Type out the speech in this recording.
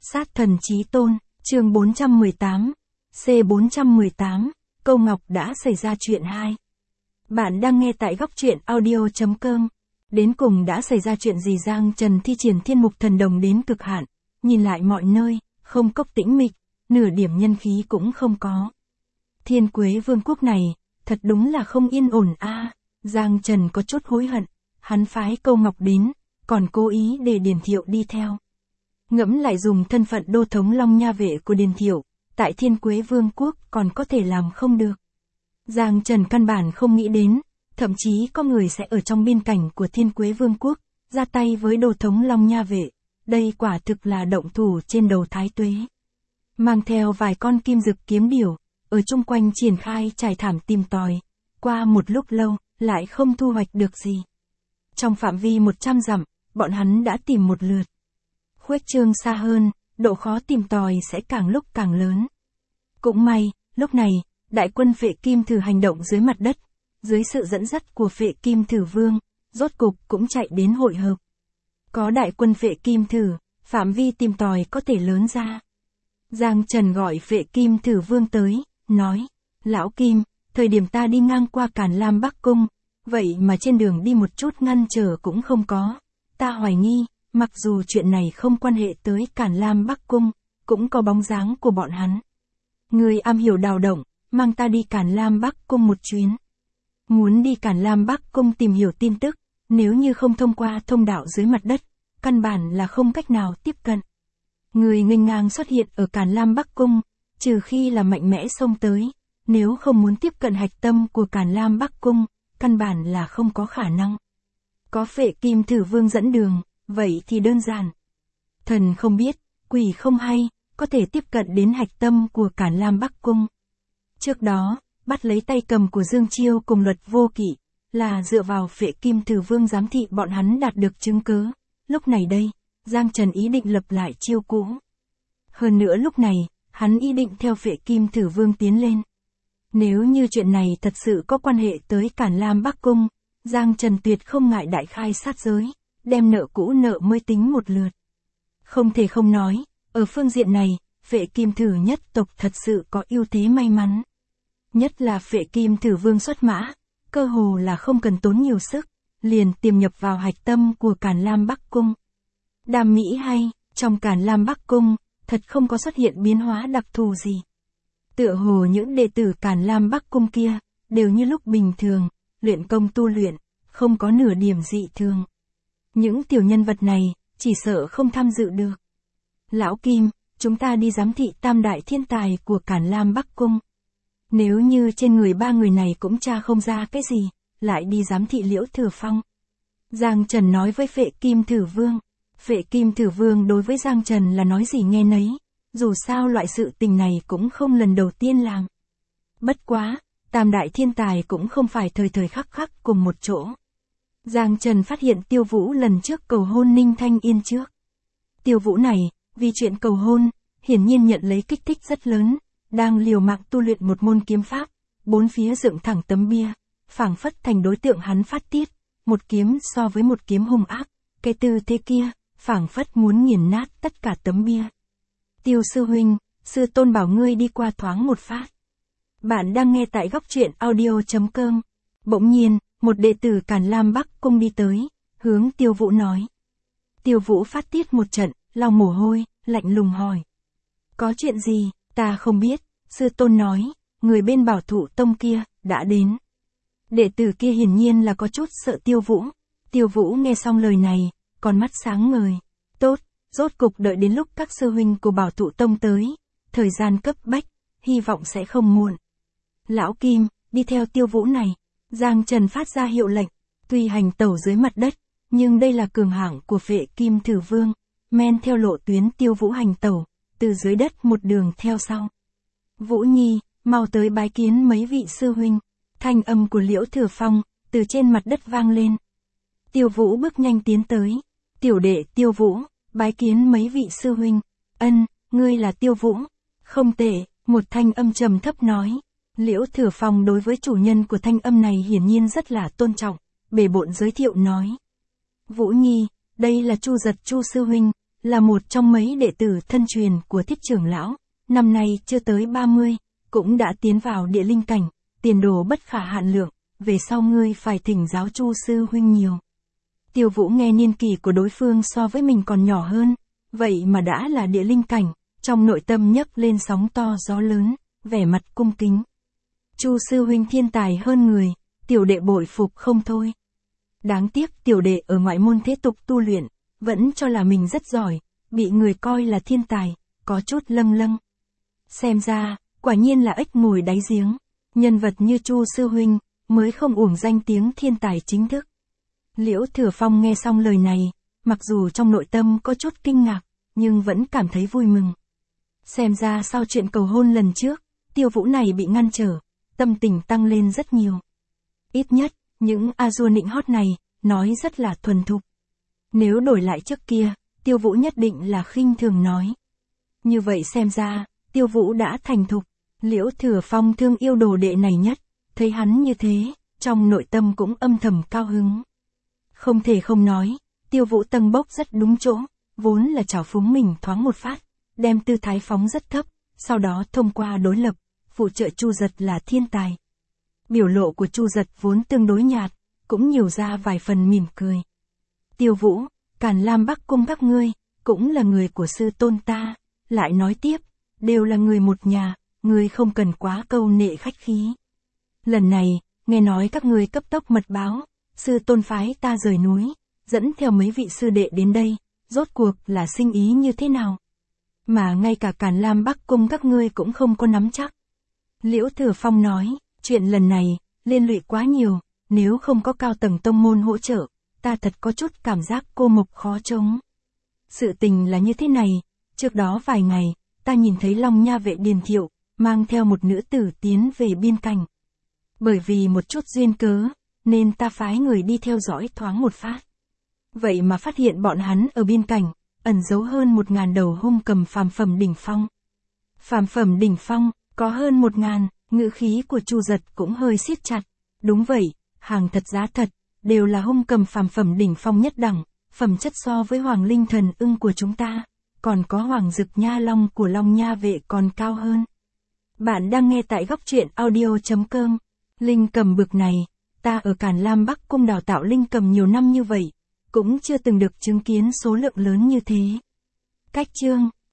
Sát thần chí tôn, chương 418, C418, Câu Ngọc đã xảy ra chuyện 2. Bạn đang nghe tại góc truyện audio.com. Đến cùng đã xảy ra chuyện gì? Giang Trần thi triển thiên mục thần đồng đến cực hạn, nhìn lại mọi nơi, không cốc tĩnh mịch, nửa điểm nhân khí cũng không có. Thiên Quế Vương quốc này, thật đúng là không yên ổn a. Giang Trần có chút hối hận, hắn phái Câu Ngọc đến, còn cố ý để Điền Thiệu đi theo. Ngẫm lại dùng thân phận đô thống Long Nha Vệ của Điền Thiệu, tại Thiên Quế Vương quốc còn có thể làm không được. Giang Trần căn bản không nghĩ đến, thậm chí có người sẽ ở trong biên cảnh của Thiên Quế Vương quốc, ra tay với đô thống Long Nha Vệ. Đây quả thực là động thủ trên đầu Thái Tuế. Mang theo vài con kim dực kiếm điểu, ở chung quanh triển khai trải thảm tìm tòi. Qua một lúc lâu, lại không thu hoạch được gì. Trong phạm vi 100 dặm, bọn hắn đã tìm một lượt. Khuếch trương xa hơn, độ khó tìm tòi sẽ càng lúc càng lớn. Cũng may, lúc này, đại quân Phệ Kim Thử hành động dưới mặt đất, dưới sự dẫn dắt của Phệ Kim Thử Vương, rốt cục cũng chạy đến hội hợp. Có đại quân Phệ Kim Thử, phạm vi tìm tòi có thể lớn ra. Giang Trần gọi Phệ Kim Thử Vương tới, nói, Lão Kim, thời điểm ta đi ngang qua Càn Lam Bắc Cung, vậy mà trên đường đi một chút ngăn trở cũng không có. Ta hoài nghi, mặc dù chuyện này không quan hệ tới Càn Lam Bắc Cung, cũng có bóng dáng của bọn hắn. Người am hiểu đào động, mang ta đi Càn Lam Bắc Cung một chuyến. Muốn đi Càn Lam Bắc Cung tìm hiểu tin tức, nếu như không thông qua thông đạo dưới mặt đất, căn bản là không cách nào tiếp cận. Người nghênh ngang xuất hiện ở Càn Lam Bắc Cung, trừ khi là mạnh mẽ xông tới, nếu không muốn tiếp cận hạch tâm của Càn Lam Bắc Cung, căn bản là không có khả năng. Có Phệ Kim Thử Vương dẫn đường, vậy thì đơn giản. Thần không biết, quỷ không hay, có thể tiếp cận đến hạch tâm của Càn Lam Bắc Cung. Trước đó, bắt lấy tay cầm của Dương Chiêu cùng Luật Vô Kỵ, là dựa vào Phệ Kim Thử Vương giám thị bọn hắn đạt được chứng cứ. Lúc này đây, Giang Trần ý định lập lại chiêu cũ. Hơn nữa lúc này, hắn ý định theo Phệ Kim Thử Vương tiến lên. Nếu như chuyện này thật sự có quan hệ tới Càn Lam Bắc Cung, Giang Trần tuyệt không ngại đại khai sát giới, đem nợ cũ nợ mới tính một lượt. Không thể không nói, ở phương diện này, Phệ Kim Thử nhất tộc thật sự có ưu thế may mắn. Nhất là Phệ Kim Thử Vương xuất mã, cơ hồ là không cần tốn nhiều sức, liền tiềm nhập vào hạch tâm của Càn Lam Bắc Cung. Đàm mỹ hay, trong Càn Lam Bắc Cung, thật không có xuất hiện biến hóa đặc thù gì. Tựa hồ những đệ tử Càn Lam Bắc Cung kia, đều như lúc bình thường, luyện công tu luyện, không có nửa điểm dị thường. Những tiểu nhân vật này, chỉ sợ không tham dự được. Lão Kim, chúng ta đi giám thị tam đại thiên tài của Càn Lam Bắc Cung. Nếu như trên người ba người này cũng tra không ra cái gì, lại đi giám thị Liễu Thừa Phong. Giang Trần nói với Phệ Kim Thử Vương. Phệ Kim Thử Vương đối với Giang Trần là nói gì nghe nấy, dù sao loại sự tình này cũng không lần đầu tiên làm. Bất quá, tam đại thiên tài cũng không phải thời thời khắc khắc cùng một chỗ. Giang Trần phát hiện Tiêu Vũ lần trước cầu hôn Ninh Thanh Yên trước. Tiêu Vũ này, vì chuyện cầu hôn, hiển nhiên nhận lấy kích thích rất lớn, đang liều mạng tu luyện một môn kiếm pháp, bốn phía dựng thẳng tấm bia, phảng phất thành đối tượng hắn phát tiết, một kiếm so với một kiếm hung ác, cái tư thế kia, phảng phất muốn nghiền nát tất cả tấm bia. Tiêu sư huynh, sư tôn bảo ngươi đi qua thoáng một phát. Bạn đang nghe tại góc truyện audio.com. Bỗng nhiên, một đệ tử Càn Lam Bắc Cung đi tới, hướng Tiêu Vũ nói. Tiêu Vũ phát tiết một trận, lau mồ hôi, lạnh lùng hỏi. Có chuyện gì, ta không biết, sư tôn nói, người bên Bảo Thụ Tông kia, đã đến. Đệ tử kia hiển nhiên là có chút sợ Tiêu Vũ. Tiêu Vũ nghe xong lời này, con mắt sáng ngời. Tốt, rốt cục đợi đến lúc các sư huynh của Bảo Thụ Tông tới, thời gian cấp bách, hy vọng sẽ không muộn. Lão Kim, đi theo Tiêu Vũ này. Giang Trần phát ra hiệu lệnh, tuy hành tẩu dưới mặt đất, nhưng đây là cường hạng của Phệ Kim Thử Vương, men theo lộ tuyến Tiêu Vũ hành tẩu, từ dưới đất một đường theo sau. Vũ Nhi, mau tới bái kiến mấy vị sư huynh. Thanh âm của Liễu Thừa Phong, từ trên mặt đất vang lên. Tiêu Vũ bước nhanh tiến tới. Tiểu đệ Tiêu Vũ, bái kiến mấy vị sư huynh. Ân, ngươi là Tiêu Vũ. Không tệ, một thanh âm trầm thấp nói. Liễu Thừa Phong đối với chủ nhân của thanh âm này hiển nhiên rất là tôn trọng, bề bộn giới thiệu nói. Vũ Nhi, đây là Chu Giật Chu sư huynh, là một trong mấy đệ tử thân truyền của Thiết trưởng lão, năm nay chưa tới 30, cũng đã tiến vào địa linh cảnh, tiền đồ bất khả hạn lượng, về sau ngươi phải thỉnh giáo Chu sư huynh nhiều. Tiêu Vũ nghe niên kỷ của đối phương so với mình còn nhỏ hơn, vậy mà đã là địa linh cảnh, trong nội tâm nhấc lên sóng to gió lớn, vẻ mặt cung kính. Chu sư huynh thiên tài hơn người, tiểu đệ bội phục không thôi. Đáng tiếc tiểu đệ ở ngoại môn thế tục tu luyện, vẫn cho là mình rất giỏi, bị người coi là thiên tài, có chút lâng lâng. Xem ra, quả nhiên là ếch ngồi đáy giếng, nhân vật như Chu sư huynh, mới không uổng danh tiếng thiên tài chính thức. Liễu Thừa Phong nghe xong lời này, mặc dù trong nội tâm có chút kinh ngạc, nhưng vẫn cảm thấy vui mừng. Xem ra sau chuyện cầu hôn lần trước, Tiêu Vũ này bị ngăn trở, tâm tình tăng lên rất nhiều. Ít nhất, những a-dua nịnh hót này, nói rất là thuần thục. Nếu đổi lại trước kia, Tiêu Vũ nhất định là khinh thường nói. Như vậy xem ra, Tiêu Vũ đã thành thục, Liễu Thừa Phong thương yêu đồ đệ này nhất, thấy hắn như thế, trong nội tâm cũng âm thầm cao hứng. Không thể không nói, Tiêu Vũ tâng bốc rất đúng chỗ, vốn là trào phúng mình thoáng một phát, đem tư thái phóng rất thấp, sau đó thông qua đối lập, phụ trợ Chu Giật là thiên tài. Biểu lộ của Chu Giật vốn tương đối nhạt, cũng nhiều ra vài phần mỉm cười. Tiêu Vũ, Càn Lam Bắc Cung các ngươi, cũng là người của sư tôn ta, lại nói tiếp, đều là người một nhà, ngươi không cần quá câu nệ khách khí. Lần này, nghe nói các ngươi cấp tốc mật báo, sư tôn phái ta rời núi, dẫn theo mấy vị sư đệ đến đây, rốt cuộc là sinh ý như thế nào? Mà ngay cả Càn Lam Bắc Cung các ngươi cũng không có nắm chắc. Liễu Thừa Phong nói, chuyện lần này, liên lụy quá nhiều, nếu không có cao tầng tông môn hỗ trợ, ta thật có chút cảm giác cô mộc khó chống. Sự tình là như thế này, trước đó vài ngày, ta nhìn thấy Long Nha vệ Điền Thiệu, mang theo một nữ tử tiến về biên cảnh. Bởi vì một chút duyên cớ, nên ta phái người đi theo dõi thoáng một phát. Vậy mà phát hiện bọn hắn ở biên cảnh, ẩn giấu hơn 1000 đầu hung cầm phàm phẩm đỉnh phong. Phàm phẩm đỉnh phong, có hơn 1000, ngữ khí của Chu Giật cũng hơi siết chặt. Đúng vậy, hàng thật giá thật, đều là hung cầm phàm phẩm đỉnh phong nhất đẳng, phẩm chất so với Hoàng Linh Thần Ưng của chúng ta, còn có Hoàng Dực Nha Long của Long Nha vệ còn cao hơn. Bạn đang nghe tại góc truyện audio.com. Linh cầm bực này, ta ở Càn Lam Bắc Cung đào tạo linh cầm nhiều năm như vậy, cũng chưa từng được chứng kiến số lượng lớn như thế. Cách chương